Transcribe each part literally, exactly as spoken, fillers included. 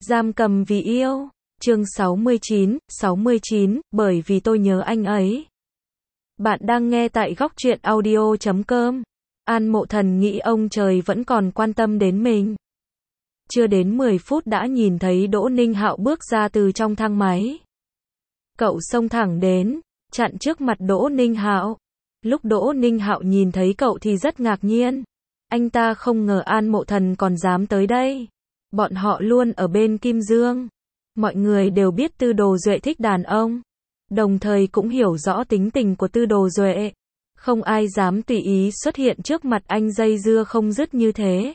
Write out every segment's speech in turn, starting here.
Giam cầm vì yêu. Chương sáu mươi chín, sáu mươi chín, bởi vì tôi nhớ anh ấy. Bạn đang nghe tại góc truyện audio chấm com. An Mộ Thần nghĩ ông trời vẫn còn quan tâm đến mình. Chưa đến mười phút đã nhìn thấy Đỗ Ninh Hạo bước ra từ trong thang máy. Cậu xông thẳng đến, chặn trước mặt Đỗ Ninh Hạo. Lúc Đỗ Ninh Hạo nhìn thấy cậu thì rất ngạc nhiên. Anh ta không ngờ An Mộ Thần còn dám tới đây. Bọn họ luôn ở bên Kim Dương. Mọi người đều biết Tư Đồ Duệ thích đàn ông. Đồng thời cũng hiểu rõ tính tình của Tư Đồ Duệ. Không ai dám tùy ý xuất hiện trước mặt anh dây dưa không dứt như thế.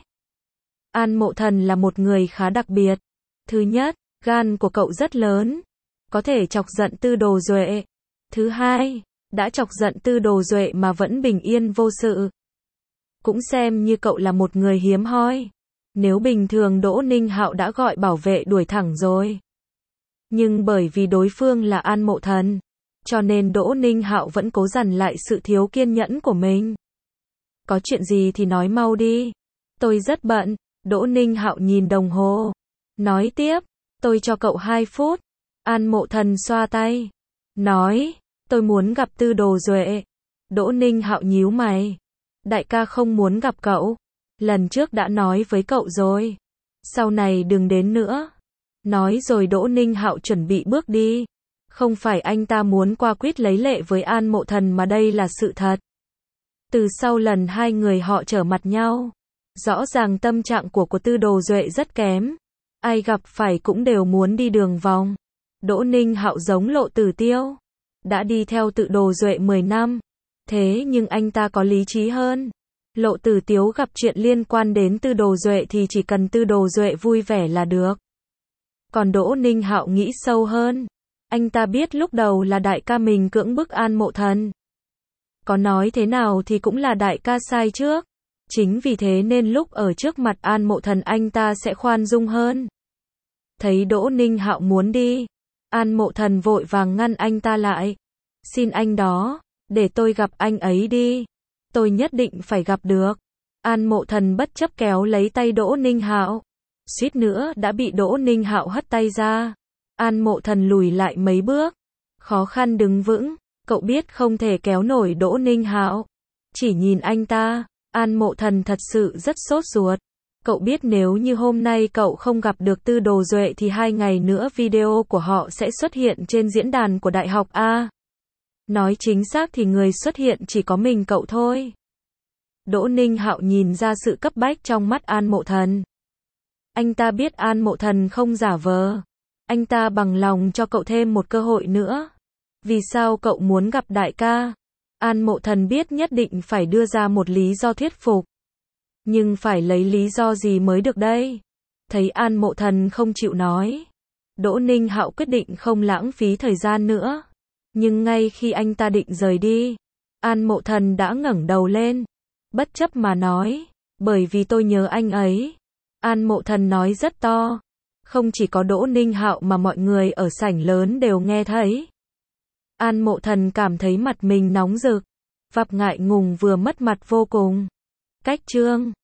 An Mộ Thần là một người khá đặc biệt. Thứ nhất, gan của cậu rất lớn. Có thể chọc giận Tư Đồ Duệ. Thứ hai, đã chọc giận Tư Đồ Duệ mà vẫn bình yên vô sự. Cũng xem như cậu là một người hiếm hoi. Nếu bình thường Đỗ Ninh Hạo đã gọi bảo vệ đuổi thẳng rồi. Nhưng bởi vì đối phương là An Mộ Thần, cho nên Đỗ Ninh Hạo vẫn cố dằn lại sự thiếu kiên nhẫn của mình. Có chuyện gì thì nói mau đi. Tôi rất bận. Đỗ Ninh Hạo nhìn đồng hồ. Nói tiếp, tôi cho cậu hai phút. An Mộ Thần xoa tay. Nói, tôi muốn gặp Tư Đồ Duệ. Đỗ Ninh Hạo nhíu mày. Đại ca không muốn gặp cậu. Lần trước đã nói với cậu rồi. Sau này đừng đến nữa. Nói rồi Đỗ Ninh Hạo chuẩn bị bước đi. Không phải anh ta muốn qua quýt lấy lệ với An Mộ Thần mà đây là sự thật. Từ sau lần hai người họ trở mặt nhau, rõ ràng tâm trạng của của Tư Đồ Duệ rất kém. Ai gặp phải cũng đều muốn đi đường vòng. Đỗ Ninh Hạo giống Lộ Tử Tiêu. Đã đi theo Tư Đồ Duệ mười năm. Thế nhưng anh ta có lý trí hơn. Lộ Tử Tiếu gặp chuyện liên quan đến Tư Đồ Duệ thì chỉ cần Tư Đồ Duệ vui vẻ là được. Còn Đỗ Ninh Hạo nghĩ sâu hơn. Anh ta biết lúc đầu là đại ca mình cưỡng bức An Mộ Thần. Có nói thế nào thì cũng là đại ca sai trước. Chính vì thế nên lúc ở trước mặt An Mộ Thần anh ta sẽ khoan dung hơn. Thấy Đỗ Ninh Hạo muốn đi, An Mộ Thần vội vàng ngăn anh ta lại. Xin anh đó, để tôi gặp anh ấy đi. Tôi nhất định phải gặp được. An Mộ Thần bất chấp kéo lấy tay Đỗ Ninh Hạo. Suýt nữa đã bị Đỗ Ninh Hạo hất tay ra. An Mộ Thần lùi lại mấy bước. Khó khăn đứng vững. Cậu biết không thể kéo nổi Đỗ Ninh Hạo. Chỉ nhìn anh ta, An Mộ Thần thật sự rất sốt ruột. Cậu biết nếu như hôm nay cậu không gặp được Tư Đồ Duệ thì hai ngày nữa video của họ sẽ xuất hiện trên diễn đàn của Đại học A. Nói chính xác thì người xuất hiện chỉ có mình cậu thôi. Đỗ Ninh Hạo nhìn ra sự cấp bách trong mắt An Mộ Thần. Anh ta biết An Mộ Thần không giả vờ. Anh ta bằng lòng cho cậu thêm một cơ hội nữa. Vì sao cậu muốn gặp đại ca? An Mộ Thần biết nhất định phải đưa ra một lý do thuyết phục. Nhưng phải lấy lý do gì mới được đây? Thấy An Mộ Thần không chịu nói. Đỗ Ninh Hạo quyết định không lãng phí thời gian nữa. Nhưng ngay khi anh ta định rời đi, An Mộ Thần đã ngẩng đầu lên. Bất chấp mà nói, bởi vì tôi nhớ anh ấy. An Mộ Thần nói rất to. Không chỉ có Đỗ Ninh Hạo mà mọi người ở sảnh lớn đều nghe thấy. An Mộ Thần cảm thấy mặt mình nóng rực. Vập ngại ngùng vừa mất mặt vô cùng. Cách chương